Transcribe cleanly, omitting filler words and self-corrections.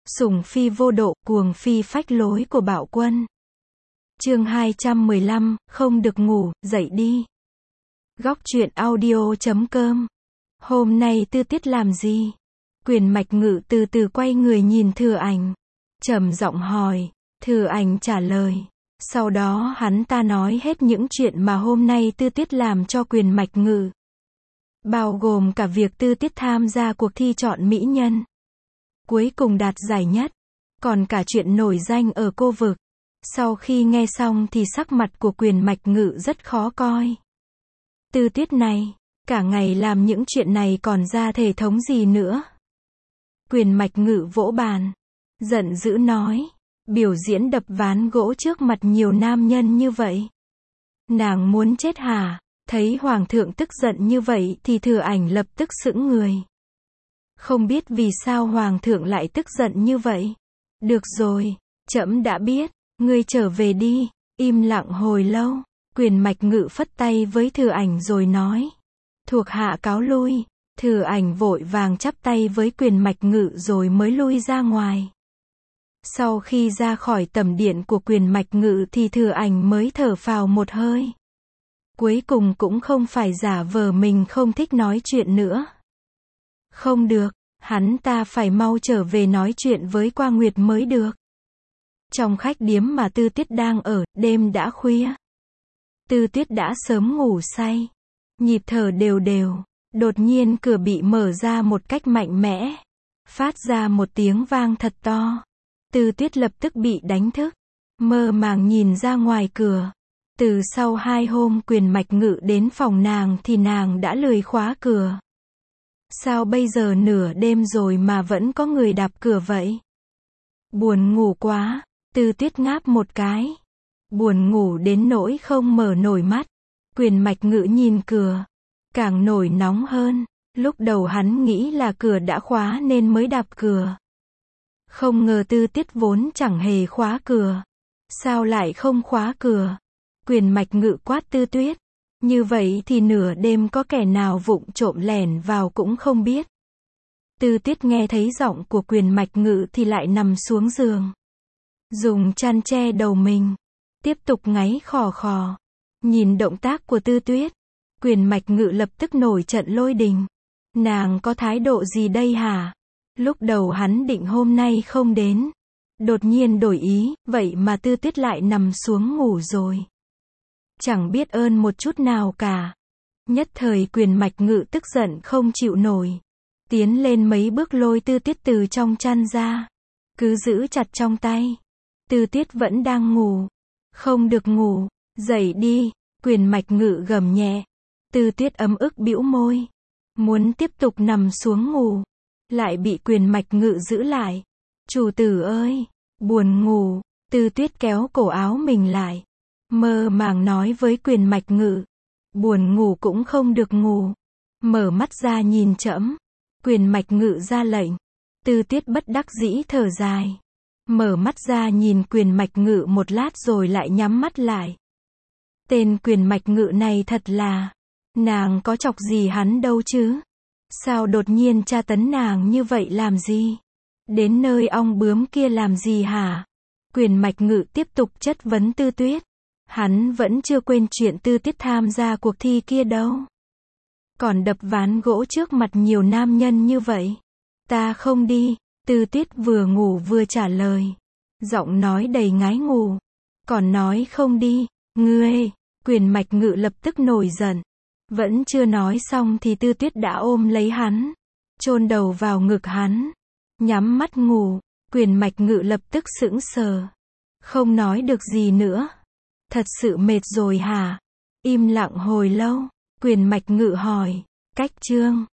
Sủng phi vô độ, cuồng phi phách lối của Bạo Quân. Chương 215, không được ngủ, dậy đi. Góc truyện audio.com. Hôm nay Tư Tiết làm gì? Quyền Mạch Ngự từ từ quay người nhìn Thừa Ảnh, trầm giọng hỏi. Thừa Ảnh trả lời. Sau đó hắn ta nói hết những chuyện mà hôm nay Tư Tiết làm cho Quyền Mạch Ngự, bao gồm cả việc Tư Tiết tham gia cuộc thi chọn mỹ nhân, cuối cùng đạt giải nhất, còn cả chuyện nổi danh ở cô vực. Sau khi nghe xong thì sắc mặt của Quyền Mạch Ngự rất khó coi. Tư Tiết này, cả ngày làm những chuyện này còn ra thể thống gì nữa? Quyền Mạch Ngự vỗ bàn, giận dữ nói, biểu diễn đập ván gỗ trước mặt nhiều nam nhân như vậy, nàng muốn chết hả? Thấy Hoàng thượng tức giận như vậy thì Thừa Ảnh lập tức sững người. Không biết vì sao Hoàng thượng lại tức giận như vậy. Được rồi, trẫm đã biết, ngươi trở về đi. Im lặng hồi lâu, Quyền Mạch Ngự phất tay với Thừa Ảnh rồi nói, thuộc hạ cáo lui. Thừa Ảnh vội vàng chắp tay với Quyền Mạch Ngự rồi mới lui ra ngoài. Sau khi ra khỏi tẩm điện của Quyền Mạch Ngự thì Thừa Ảnh mới thở phào một hơi. Cuối cùng cũng không phải giả vờ mình không thích nói chuyện nữa. Không được, hắn ta phải mau trở về nói chuyện với Qua Nguyệt mới được. Trong khách điếm mà Tư Tiết đang ở, đêm đã khuya. Tư Tiết đã sớm ngủ say, nhịp thở đều đều. Đột nhiên cửa bị mở ra một cách mạnh mẽ, phát ra một tiếng vang thật to. Tư Tiết lập tức bị đánh thức, mơ màng nhìn ra ngoài cửa. Từ sau 2 hôm Quyền Mạch Ngự đến phòng nàng thì nàng đã lười khóa cửa. Sao bây giờ nửa đêm rồi mà vẫn có người đạp cửa vậy? Buồn ngủ quá, Tư Tiết ngáp một cái. Buồn ngủ đến nỗi không mở nổi mắt. Quyền Mạch Ngự nhìn cửa, càng nổi nóng hơn. Lúc đầu hắn nghĩ là cửa đã khóa nên mới đạp cửa. Không ngờ Tư Tiết vốn chẳng hề khóa cửa. Sao lại không khóa cửa? Quyền Mạch Ngự quát Tư Tuyết. Như vậy thì nửa đêm có kẻ nào vụng trộm lẻn vào cũng không biết. Tư Tiết nghe thấy giọng của Quyền Mạch Ngự thì lại nằm xuống giường, dùng chăn che đầu mình, tiếp tục ngáy khò khò. Nhìn động tác của Tư Tuyết, Quyền Mạch Ngự lập tức nổi trận lôi đình. Nàng có thái độ gì đây hả? Lúc đầu hắn định hôm nay không đến, đột nhiên đổi ý, vậy mà Tư Tuyết lại nằm xuống ngủ rồi. Chẳng biết ơn một chút nào cả. Nhất thời Quyền Mạch Ngự tức giận không chịu nổi, tiến lên mấy bước lôi Tư Tuyết từ trong chăn ra, cứ giữ chặt trong tay. Tư Tuyết vẫn đang ngủ. Không được ngủ, dậy đi. Quyền Mạch Ngự gầm nhẹ. Tư Tuyết ấm ức bĩu môi, muốn tiếp tục nằm xuống ngủ, lại bị Quyền Mạch Ngự giữ lại. Chủ tử ơi, buồn ngủ. Tư Tuyết kéo cổ áo mình lại, mơ màng nói với Quyền Mạch Ngự, buồn ngủ cũng không được ngủ. Mở mắt ra nhìn trẫm. Quyền Mạch Ngự ra lệnh. Tư Tuyết bất đắc dĩ thở dài, mở mắt ra nhìn Quyền Mạch Ngự một lát rồi lại nhắm mắt lại. Tên Quyền Mạch Ngự này thật là, nàng có chọc gì hắn đâu chứ? Sao đột nhiên tra tấn nàng như vậy làm gì? Đến nơi ong bướm kia làm gì hả? Quyền Mạch Ngự tiếp tục chất vấn Tư Tuyết. Hắn vẫn chưa quên chuyện Tư Tuyết tham gia cuộc thi kia đâu. Còn đập ván gỗ trước mặt nhiều nam nhân như vậy. Ta không đi. Tư Tuyết vừa ngủ vừa trả lời, giọng nói đầy ngái ngủ. Còn nói không đi, ngươi. Quyền Mạch Ngự lập tức nổi giận. Vẫn chưa nói xong thì Tư Tuyết đã ôm lấy hắn, chôn đầu vào ngực hắn, nhắm mắt ngủ. Quyền Mạch Ngự lập tức sững sờ, không nói được gì nữa. Thật sự mệt rồi hả? Im lặng hồi lâu, Quyền Mạch Ngự hỏi, cách chương